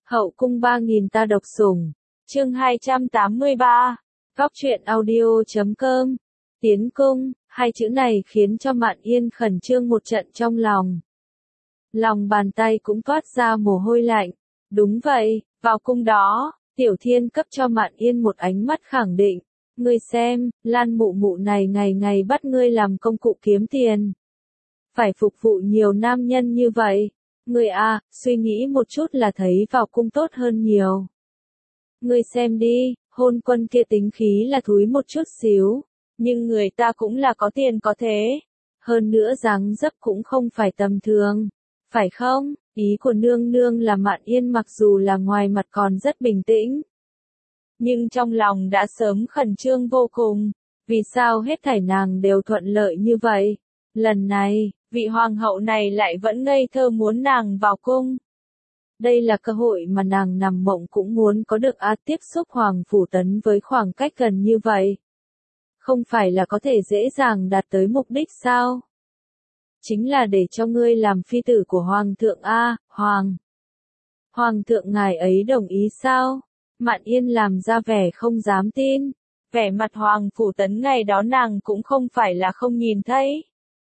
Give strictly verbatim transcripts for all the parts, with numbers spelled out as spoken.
Hậu cung ba nghìn ta độc sủng. Chương hai trăm tám mươi ba. Góc truyện audio chấm com. Tiến cung, hai chữ này khiến cho Mạn Yên khẩn trương một trận trong lòng. Lòng bàn tay cũng toát ra mồ hôi lạnh. Đúng vậy, vào cung đó, Tiểu Thiên cấp cho Mạn Yên một ánh mắt khẳng định. Ngươi xem, Lan mụ mụ này ngày ngày bắt ngươi làm công cụ kiếm tiền. Phải phục vụ nhiều nam nhân như vậy. Ngươi à, suy nghĩ một chút là thấy vào cung tốt hơn nhiều. Ngươi xem đi, hôn quân kia tính khí là thúi một chút xíu, nhưng người ta cũng là có tiền có thế. Hơn nữa dáng dấp cũng không phải tầm thường, phải không? Ý của nương nương là Mạn Yên mặc dù là ngoài mặt còn rất bình tĩnh, nhưng trong lòng đã sớm khẩn trương vô cùng. Vì sao hết thảy nàng đều thuận lợi như vậy? Lần này, vị hoàng hậu này lại vẫn ngây thơ muốn nàng vào cung. Đây là cơ hội mà nàng nằm mộng cũng muốn có được a, tiếp xúc Hoàng Phủ Tấn với khoảng cách gần như vậy. Không phải là có thể dễ dàng đạt tới mục đích sao? Chính là để cho ngươi làm phi tử của Hoàng thượng a, Hoàng. Hoàng thượng ngài ấy đồng ý sao? Mạn Yên làm ra vẻ không dám tin. Vẻ mặt Hoàng Phủ Tấn ngày đó nàng cũng không phải là không nhìn thấy.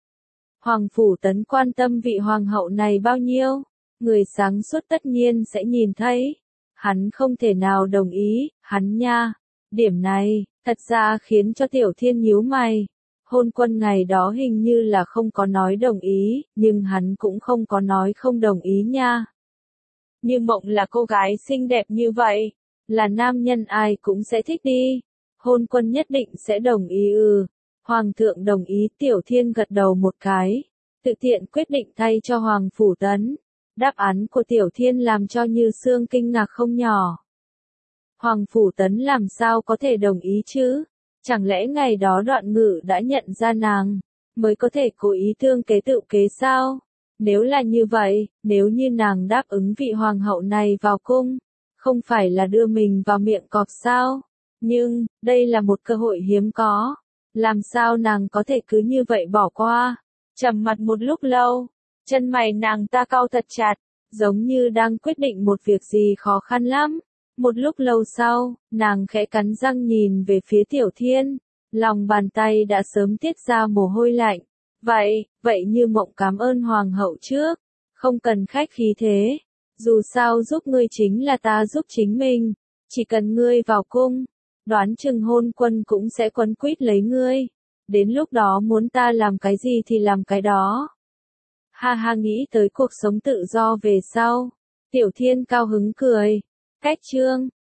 Hoàng Phủ Tấn quan tâm vị hoàng hậu này bao nhiêu? Người sáng suốt tất nhiên sẽ nhìn thấy. Hắn không thể nào đồng ý, hắn nha. Điểm này, thật ra khiến cho Tiểu Thiên nhíu mày. Hôn quân ngày đó hình như là không có nói đồng ý, nhưng hắn cũng không có nói không đồng ý nha. Như Mộng là cô gái xinh đẹp như vậy, là nam nhân ai cũng sẽ thích đi. Hôn quân nhất định sẽ đồng ý ư. Hoàng thượng đồng ý. Tiểu Thiên gật đầu một cái, tự tiện quyết định thay cho Hoàng Phủ Tấn. Đáp án của Tiểu Thiên làm cho Như Sương kinh ngạc không nhỏ. Hoàng Phủ Tấn làm sao có thể đồng ý chứ? Chẳng lẽ ngày đó Đoạn Ngự đã nhận ra nàng, mới có thể cố ý thương kế tự kế sao? Nếu là như vậy, nếu như nàng đáp ứng vị hoàng hậu này vào cung, không phải là đưa mình vào miệng cọp sao? Nhưng, đây là một cơ hội hiếm có. Làm sao nàng có thể cứ như vậy bỏ qua? Trầm mặt một lúc lâu, chân mày nàng ta cau thật chặt, giống như đang quyết định một việc gì khó khăn lắm. Một lúc lâu sau, nàng khẽ cắn răng nhìn về phía Tiểu Thiên, lòng bàn tay đã sớm tiết ra mồ hôi lạnh. Vậy, vậy Như Mộng cảm ơn hoàng hậu trước, không cần khách khí thế. Dù sao giúp ngươi chính là ta giúp chính mình, chỉ cần ngươi vào cung, đoán chừng hôn quân cũng sẽ quấn quýt lấy ngươi. Đến lúc đó muốn ta làm cái gì thì làm cái đó. Ha ha, nghĩ tới cuộc sống tự do về sau, Tiểu Thiên cao hứng cười. Cách chương